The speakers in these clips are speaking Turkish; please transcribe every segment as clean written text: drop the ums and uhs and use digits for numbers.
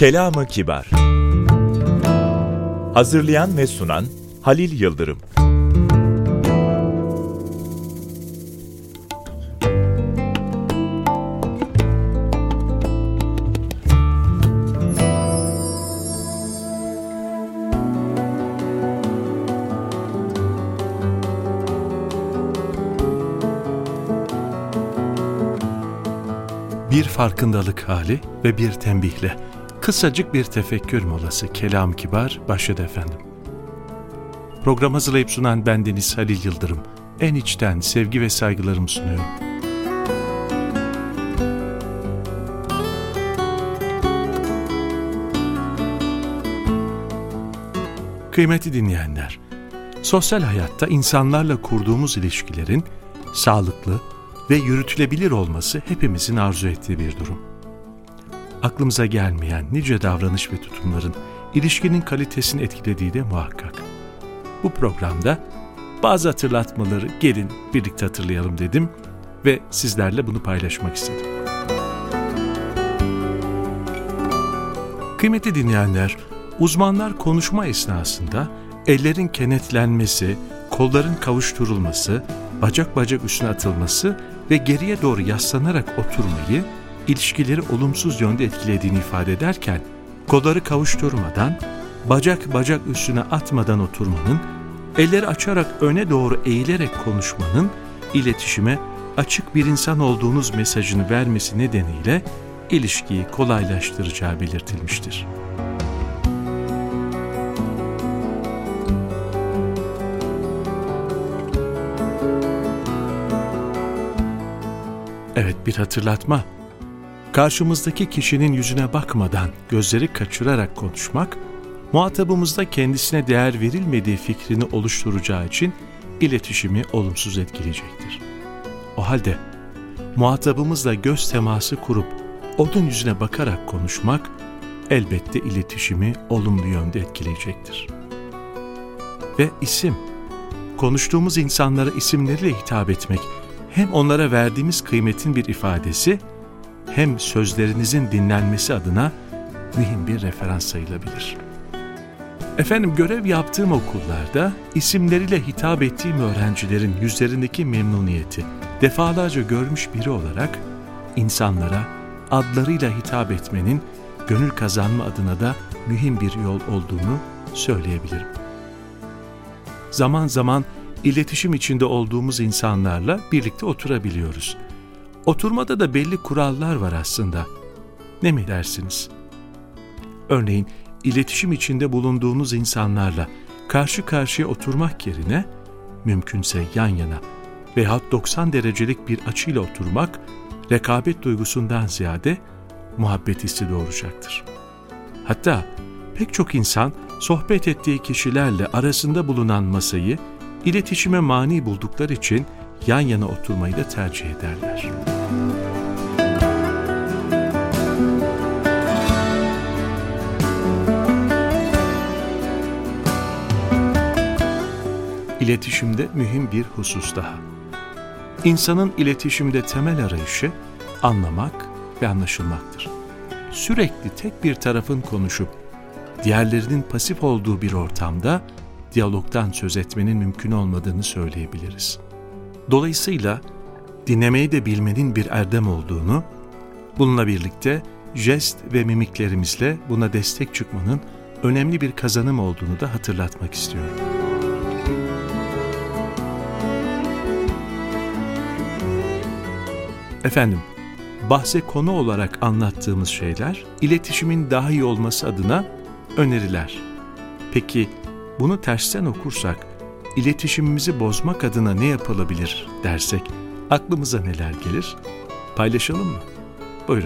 Kelam-ı Kibar. Hazırlayan ve sunan Halil Yıldırım. Bir farkındalık hali ve bir tembihle, kısacık bir tefekkür molası Kelam-ı Kibar başladı efendim. Program hazırlayıp sunan bendeniz Halil Yıldırım. En içten sevgi ve saygılarımı sunuyorum. Kıymetli dinleyenler, sosyal hayatta insanlarla kurduğumuz ilişkilerin sağlıklı ve yürütülebilir olması hepimizin arzu ettiği bir durum. Aklımıza gelmeyen nice davranış ve tutumların ilişkinin kalitesini etkilediği de muhakkak. Bu programda bazı hatırlatmaları gelin birlikte hatırlayalım dedim ve sizlerle bunu paylaşmak istedim. Kıymetli dinleyenler, uzmanlar konuşma esnasında ellerin kenetlenmesi, kolların kavuşturulması, bacak bacak üstüne atılması ve geriye doğru yaslanarak oturmayı ilişkileri olumsuz yönde etkilediğini ifade ederken, kolları kavuşturmadan, bacak bacak üstüne atmadan oturmanın, elleri açarak öne doğru eğilerek konuşmanın iletişime açık bir insan olduğunuz mesajını vermesi nedeniyle ilişkiyi kolaylaştıracağı belirtilmiştir. Evet, bir hatırlatma. Karşımızdaki kişinin yüzüne bakmadan, gözleri kaçırarak konuşmak, muhatabımızda kendisine değer verilmediği fikrini oluşturacağı için iletişimi olumsuz etkileyecektir. O halde muhatabımızla göz teması kurup onun yüzüne bakarak konuşmak elbette iletişimi olumlu yönde etkileyecektir. Ve isim, konuştuğumuz insanlara isimleriyle hitap etmek hem onlara verdiğimiz kıymetin bir ifadesi, hem sözlerinizin dinlenmesi adına mühim bir referans sayılabilir. Efendim, görev yaptığım okullarda isimleriyle hitap ettiğim öğrencilerin yüzlerindeki memnuniyeti defalarca görmüş biri olarak insanlara adlarıyla hitap etmenin gönül kazanma adına da mühim bir yol olduğunu söyleyebilirim. Zaman zaman İletişim içinde olduğumuz insanlarla birlikte oturabiliyoruz. Oturmada da belli kurallar var aslında. Ne mi dersiniz? Örneğin, iletişim içinde bulunduğunuz insanlarla karşı karşıya oturmak yerine, mümkünse yan yana veyahut 90 derecelik bir açıyla oturmak, rekabet duygusundan ziyade muhabbet hissi doğuracaktır. Hatta pek çok insan sohbet ettiği kişilerle arasında bulunan masayı İletişime mani buldukları için yan yana oturmayı da tercih ederler. İletişimde mühim bir husus daha. İnsanın iletişimde temel arayışı anlamak ve anlaşılmaktır. Sürekli tek bir tarafın konuşup diğerlerinin pasif olduğu bir ortamda diyalogdan söz etmenin mümkün olmadığını söyleyebiliriz. Dolayısıyla dinlemeyi de bilmenin bir erdem olduğunu, bununla birlikte jest ve mimiklerimizle buna destek çıkmanın önemli bir kazanım olduğunu da hatırlatmak istiyorum. Efendim, bahse konu olarak anlattığımız şeyler, iletişimin daha iyi olması adına öneriler. Peki, bunu tersten okursak, iletişimimizi bozmak adına ne yapılabilir dersek, aklımıza neler gelir? Paylaşalım mı? Buyurun.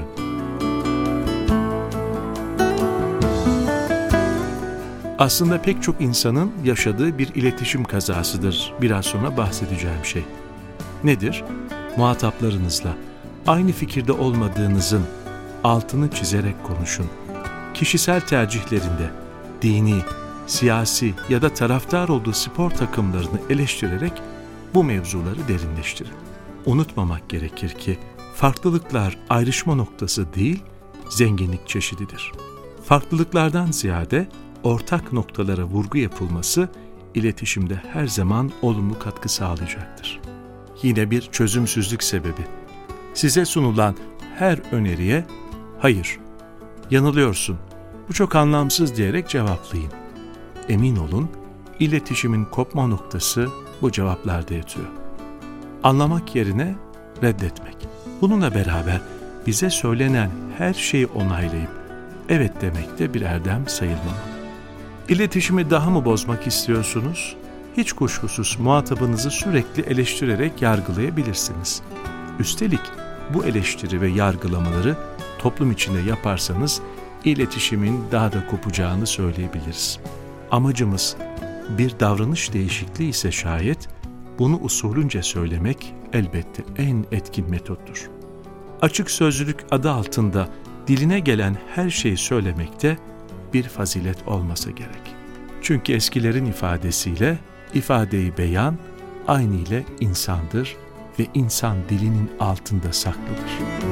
Aslında pek çok insanın yaşadığı bir iletişim kazasıdır biraz sonra bahsedeceğim şey. Nedir? Muhataplarınızla aynı fikirde olmadığınızın altını çizerek konuşun. Kişisel tercihlerinde, dini, siyasi ya da taraftar olduğu spor takımlarını eleştirerek bu mevzuları derinleştirin. Unutmamak gerekir ki farklılıklar ayrışma noktası değil, zenginlik çeşididir. Farklılıklardan ziyade ortak noktalara vurgu yapılması iletişimde her zaman olumlu katkı sağlayacaktır. Yine bir çözümsüzlük sebebi. Size sunulan her öneriye "Hayır, yanılıyorsun, bu çok anlamsız" diyerek cevaplayın. Emin olun, iletişimin kopma noktası bu cevaplarda yatıyor. Anlamak yerine reddetmek. Bununla beraber bize söylenen her şeyi onaylayıp evet demek de bir erdem sayılmamalı. İletişimi daha mı bozmak istiyorsunuz? Hiç kuşkusuz muhatabınızı sürekli eleştirerek yargılayabilirsiniz. Üstelik bu eleştiri ve yargılamaları toplum içinde yaparsanız iletişimin daha da kopacağını söyleyebiliriz. Amacımız bir davranış değişikliği ise şayet, bunu usulünce söylemek elbette en etkin metottur. Açık sözlülük adı altında diline gelen her şeyi söylemekte bir fazilet olmasa gerek. Çünkü eskilerin ifadesiyle ifadeyi beyan aynı ile insandır ve insan dilinin altında saklıdır.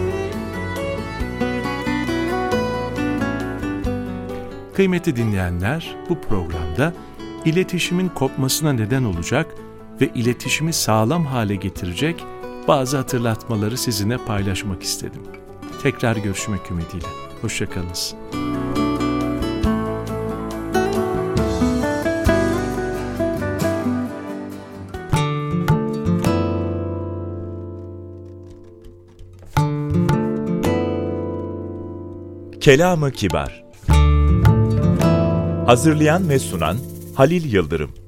Kıymetli dinleyenler, bu programda iletişimin kopmasına neden olacak ve iletişimi sağlam hale getirecek bazı hatırlatmaları sizinle paylaşmak istedim. Tekrar görüşmek ümidiyle. Hoşça kalınız. Kelamı Kibar. Hazırlayan ve sunan Halil Yıldırım.